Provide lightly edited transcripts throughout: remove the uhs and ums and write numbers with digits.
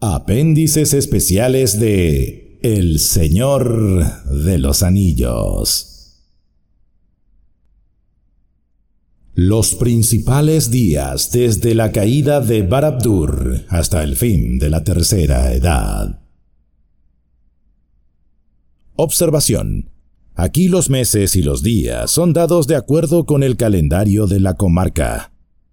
Apéndices especiales de El Señor de los Anillos. Los principales días desde la caída de Barad-dûr hasta el fin de la Tercera Edad. Observación. Aquí los meses y los días son dados de acuerdo con el calendario de la comarca.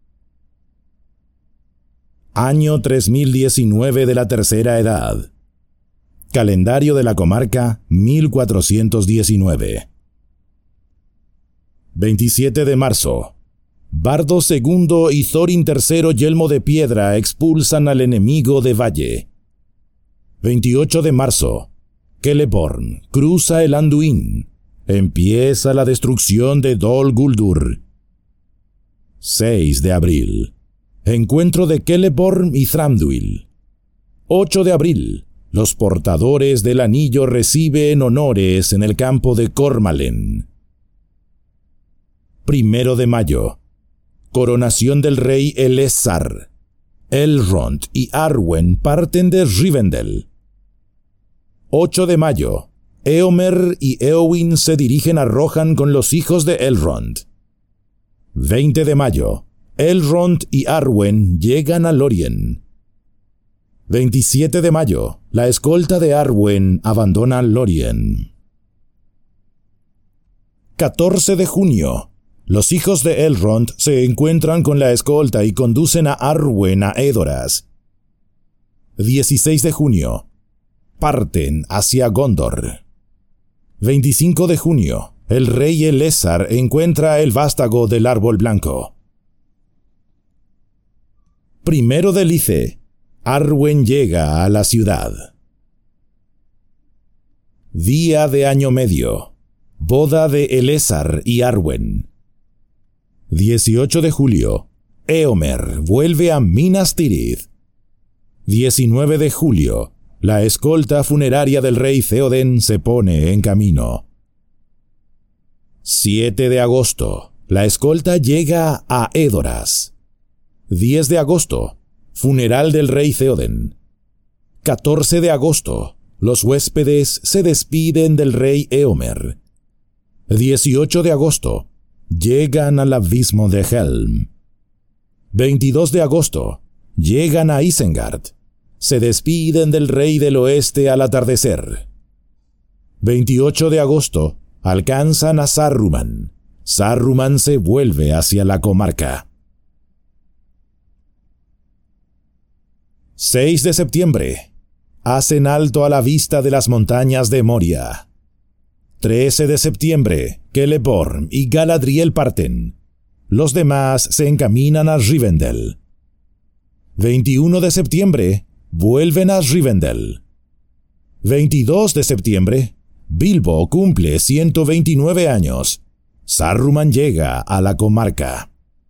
Año 3019 de la Tercera Edad. Calendario de la comarca 1419. 27 de marzo. Bardo II y Thorin III Yelmo de Piedra expulsan al enemigo de Valle. 28 de marzo. Celeborn cruza el Anduin. Empieza la destrucción de Dol Guldur. 6 de abril. Encuentro de Celeborn y Thranduil. 8 de abril. Los portadores del anillo reciben honores en el campo de Cormalen. 1 de mayo. Coronación del rey Elessar. Elrond y Arwen parten de Rivendell. 8 de mayo. Éomer y Éowyn se dirigen a Rohan con los hijos de Elrond. 20 de mayo. Elrond y Arwen llegan a Lórien. 27 de mayo. La escolta de Arwen abandona Lórien. 14 de junio. Los hijos de Elrond se encuentran con la escolta y conducen a Arwen a Edoras. 16 de junio. Parten hacia Gondor. 25 de junio. El rey Elessar encuentra el vástago del árbol blanco. 1 de Lice. Arwen llega a la ciudad. Día de año medio. Boda de Elessar y Arwen. 18 de julio. Éomer vuelve a Minas Tirith. 19 de julio. La escolta funeraria del rey Theoden se pone en camino. 7 de agosto. La escolta llega a Edoras. 10 de agosto. Funeral del rey Theoden. 14 de agosto. Los huéspedes se despiden del rey Éomer. 18 de agosto. Llegan al abismo de Helm. 22 de agosto. Llegan a Isengard. Se despiden del rey del oeste al atardecer. 28 de agosto. Alcanzan a Saruman. Saruman se vuelve hacia la comarca. 6 de septiembre. Hacen alto a la vista de las montañas de Moria. 13 de septiembre. Celeborn y Galadriel parten. Los demás se encaminan a Rivendell. 21 de septiembre. Vuelven a Rivendell. 22 de septiembre. Bilbo cumple 129 años. Saruman llega a la comarca.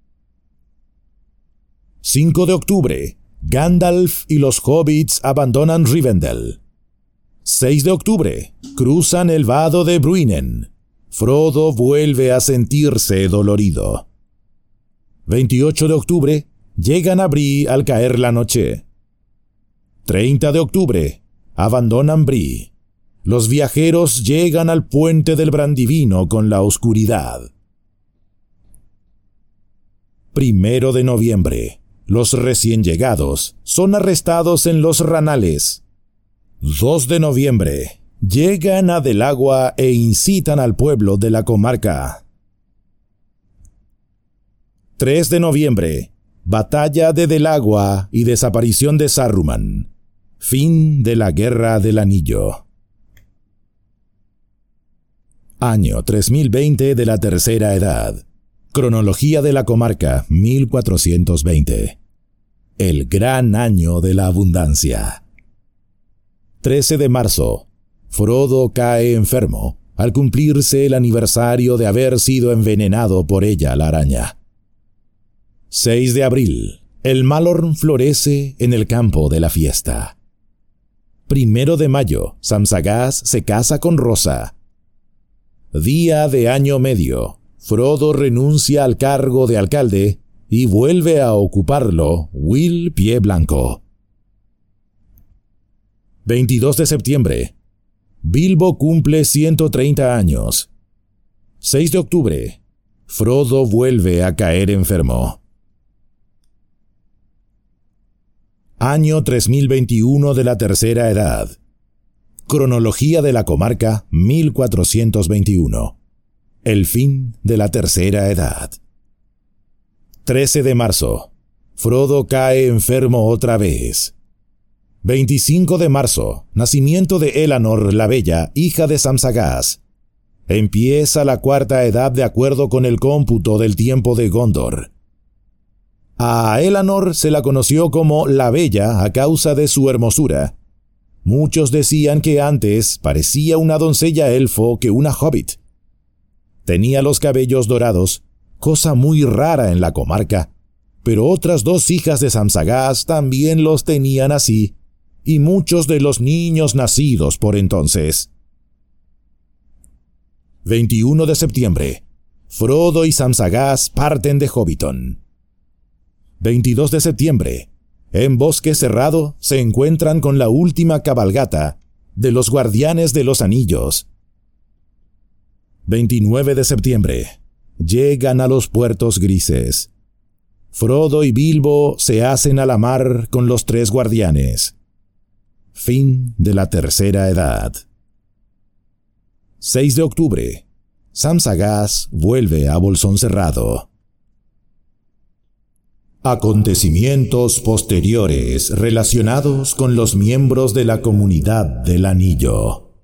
5 de octubre. Gandalf y los hobbits abandonan Rivendell. 6 de octubre. Cruzan el vado de Bruinen. Frodo vuelve a sentirse dolorido. 28 de octubre. Llegan a Bree al caer la noche. 30 de octubre. Abandonan Bree. Los viajeros llegan al puente del Brandivino con la oscuridad. 1 de noviembre. Los recién llegados son arrestados en los Ranales. 2 de noviembre. Llegan a Del Agua e incitan al pueblo de la comarca. 3 de noviembre. Batalla de Del Agua y desaparición de Saruman. Fin de la Guerra del Anillo. Año 3020 de la Tercera Edad. Cronología de la comarca 1420. El gran año de la abundancia. 13 de marzo. Frodo cae enfermo al cumplirse el aniversario de haber sido envenenado por ella la araña. 6 de abril. El Malorn florece en el campo de la fiesta. 1 de mayo. Samsagas se casa con Rosa. Día de año medio. Frodo renuncia al cargo de alcalde y vuelve a ocuparlo Will Pie Blanco. 22 de septiembre. Bilbo cumple 130 años. 6 de octubre. Frodo vuelve a caer enfermo. Año 3021 de la Tercera Edad. Cronología de la comarca 1421. El fin de la Tercera Edad. 13 de marzo. Frodo cae enfermo otra vez. 25 de marzo. Nacimiento de Elanor la Bella, hija de Samsagas. Empieza la Cuarta Edad de acuerdo con el cómputo del tiempo de Gondor. A Elanor se la conoció como la Bella a causa de su hermosura. Muchos decían que antes parecía una doncella elfo que una hobbit. Tenía los cabellos dorados, cosa muy rara en la comarca, pero otras 2 hijas de Samsagas también los tenían así, y muchos de los niños nacidos por entonces. 21 de septiembre. Frodo y Samsagas parten de Hobbiton. 22 de septiembre. En Bosque Cerrado se encuentran con la última cabalgata de los Guardianes de los Anillos. 29 de septiembre. Llegan a los Puertos Grises. Frodo y Bilbo se hacen a la mar con los 3 guardianes. Fin de la Tercera Edad. 6 de octubre. Samsagas vuelve a Bolsón Cerrado. Acontecimientos posteriores relacionados con los miembros de la Comunidad del Anillo.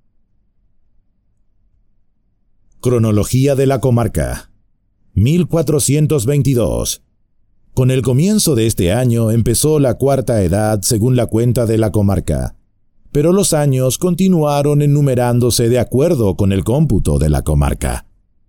Cronología de la comarca 1422. Con el comienzo de este año empezó la Cuarta Edad según la cuenta de la comarca, pero los años continuaron enumerándose de acuerdo con el cómputo de la comarca.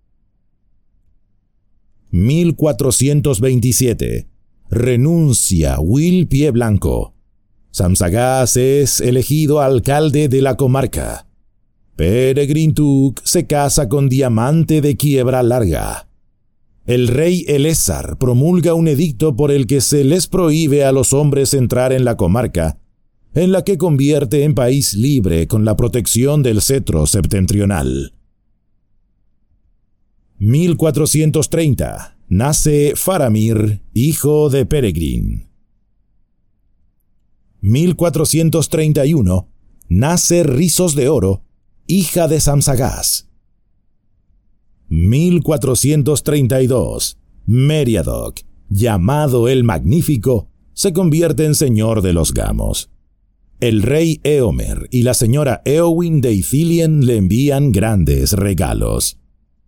1427. Renuncia Will Pie Blanco. Samsagas es elegido alcalde de la comarca. Peregrin Took se casa con Diamante de Quiebra Larga. El rey Elessar promulga un edicto por el que se les prohíbe a los hombres entrar en la comarca, en la que convierte en país libre con la protección del cetro septentrional. 1430. Nace Faramir, hijo de Peregrin. 1431. Nace Rizos de Oro, hija de Samsagas. 1432. Meriadoc, llamado el Magnífico, se convierte en señor de los Gamos. El rey Éomer y la señora Éowyn de Ithilien le envían grandes regalos.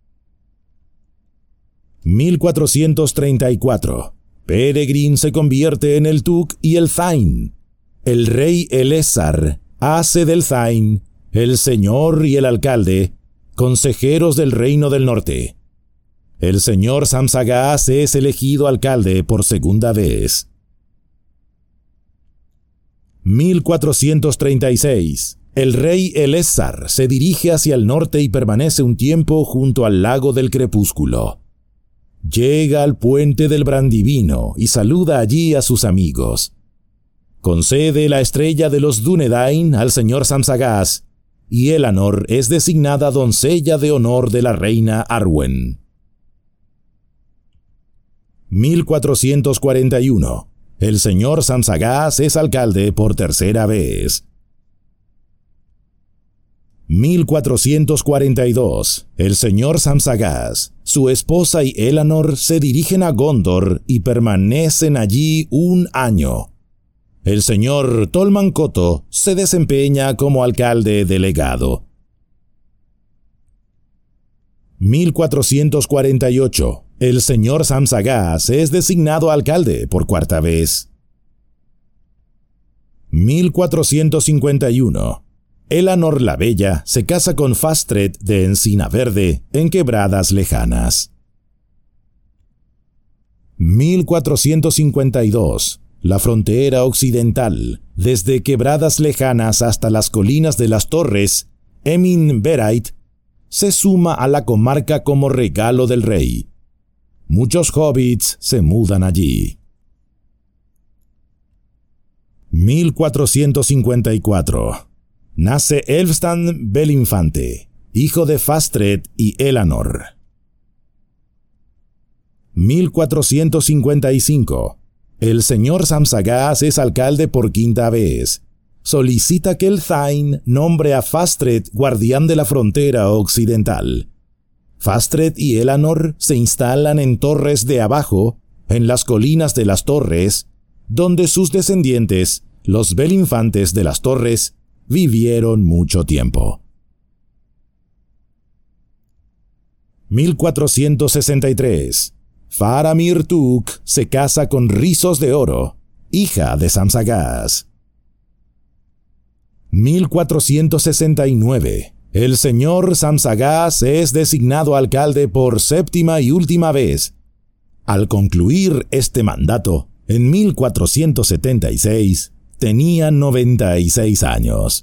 1434. Peregrin se convierte en el Took y el Thain. El rey Elessar hace del Thain el señor y el alcalde, consejeros del Reino del Norte. El señor Samsagas es elegido alcalde por segunda vez. 1436. El rey Elessar se dirige hacia el norte y permanece un tiempo junto al lago del crepúsculo. Llega al puente del Brandivino y saluda allí a sus amigos. Concede la estrella de los Dúnedain al señor Samsagas, y Elanor es designada doncella de honor de la reina Arwen. 1441. El señor Samsagas es alcalde por tercera vez. 1442. El señor Samsagas, su esposa y Elanor se dirigen a Gondor y permanecen allí un año. El señor Tolmancoto se desempeña como alcalde delegado. 1448. El señor Samsagas es designado alcalde por cuarta vez. 1451. Elanor la Bella se casa con Fastred de Encina Verde en Quebradas Lejanas. 1452. La frontera occidental, desde Quebradas Lejanas hasta las colinas de las Torres, Emin Berait, se suma a la comarca como regalo del rey. Muchos hobbits se mudan allí. 1454. Nace Elfstan Belinfante, hijo de Fastred y Elanor. 1455. El señor Samsagas es alcalde por quinta vez. Solicita que el Thain nombre a Fastred guardián de la frontera occidental. Fastred y Elanor se instalan en Torres de Abajo, en las colinas de las Torres, donde sus descendientes, los Belinfantes de las Torres, vivieron mucho tiempo. 1463. Faramir Tuk se casa con Rizos de Oro, hija de Samsagas. 1469. El señor Samsagas es designado alcalde por séptima y última vez. Al concluir este mandato, en 1476, tenía 96 años.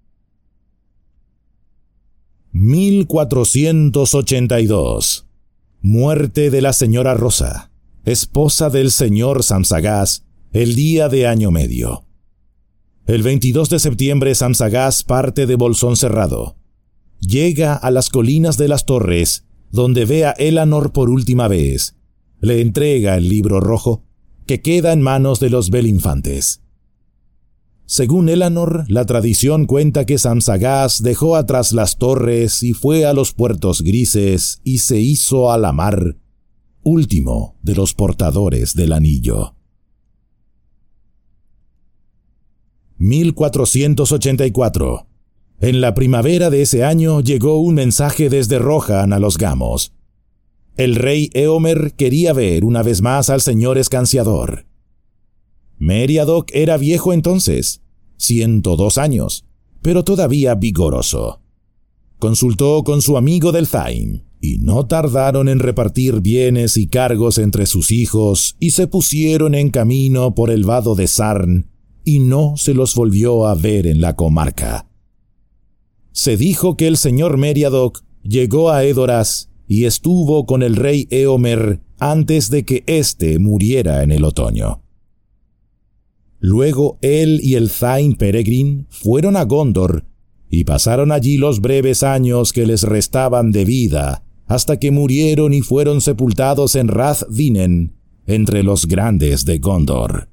1482. Muerte de la señora Rosa, esposa del señor Samsagas, el día de Año Medio. El 22 de septiembre Samsagas parte de Bolsón Cerrado. Llega a las colinas de las Torres, donde ve a Elanor por última vez. Le entrega el libro rojo, que queda en manos de los Belinfantes. Según Elanor, la tradición cuenta que Samsagas dejó atrás las torres y fue a los puertos grises y se hizo a la mar, último de los portadores del anillo. 1484. En la primavera de ese año llegó un mensaje desde Rohan a los Gamos. El rey Éomer quería ver una vez más al señor escanciador. Meriadoc era viejo entonces, 102 años, pero todavía vigoroso. Consultó con su amigo del Thain, y no tardaron en repartir bienes y cargos entre sus hijos, y se pusieron en camino por el vado de Sarn, y no se los volvió a ver en la comarca. Se dijo que el señor Meriadoc llegó a Edoras y estuvo con el rey Éomer antes de que éste muriera en el otoño. Luego él y el Thain Peregrin fueron a Gondor y pasaron allí los breves años que les restaban de vida, hasta que murieron y fueron sepultados en Rath Dinen, entre los grandes de Gondor.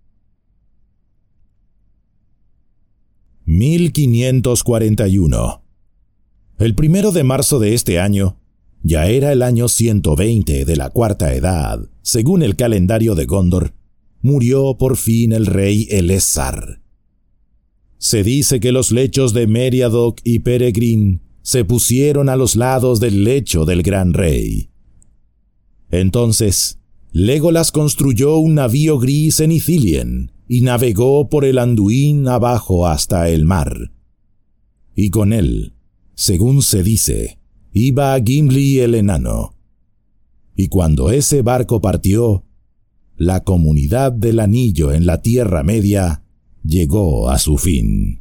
1541. El 1 de marzo de este año, ya era el año 120 de la Cuarta Edad, según el calendario de Gondor, murió por fin el rey Elessar. Se dice que los lechos de Meriadoc y Peregrin se pusieron a los lados del lecho del gran rey. Entonces, Legolas construyó un navío gris en Ithilien y navegó por el Anduin abajo hasta el mar. Y con él, según se dice, iba Gimli el enano. Y cuando ese barco partió, la comunidad del anillo en la Tierra Media llegó a su fin.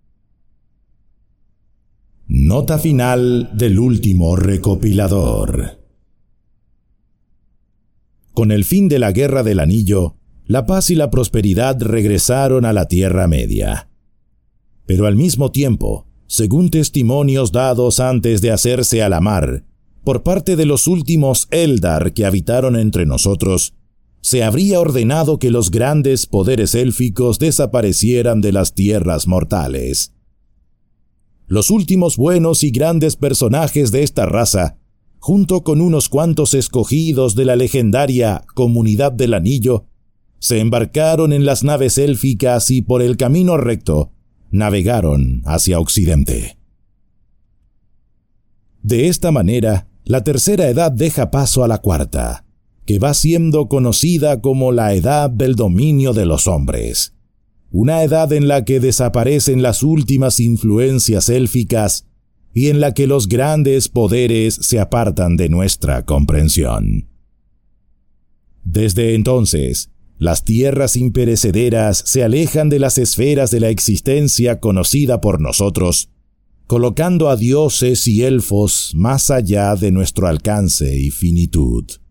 Nota final del último recopilador. Con el fin de la Guerra del Anillo, la paz y la prosperidad regresaron a la Tierra Media. Pero al mismo tiempo, según testimonios dados antes de hacerse a la mar, por parte de los últimos Eldar que habitaron entre nosotros, se habría ordenado que los grandes poderes élficos desaparecieran de las tierras mortales. Los últimos buenos y grandes personajes de esta raza, junto con unos cuantos escogidos de la legendaria Comunidad del Anillo, se embarcaron en las naves élficas y por el camino recto navegaron hacia Occidente. De esta manera, la Tercera Edad deja paso a la Cuarta, que va siendo conocida como la Edad del Dominio de los Hombres, una edad en la que desaparecen las últimas influencias élficas y en la que los grandes poderes se apartan de nuestra comprensión. Desde entonces, las tierras imperecederas se alejan de las esferas de la existencia conocida por nosotros, colocando a dioses y elfos más allá de nuestro alcance y finitud.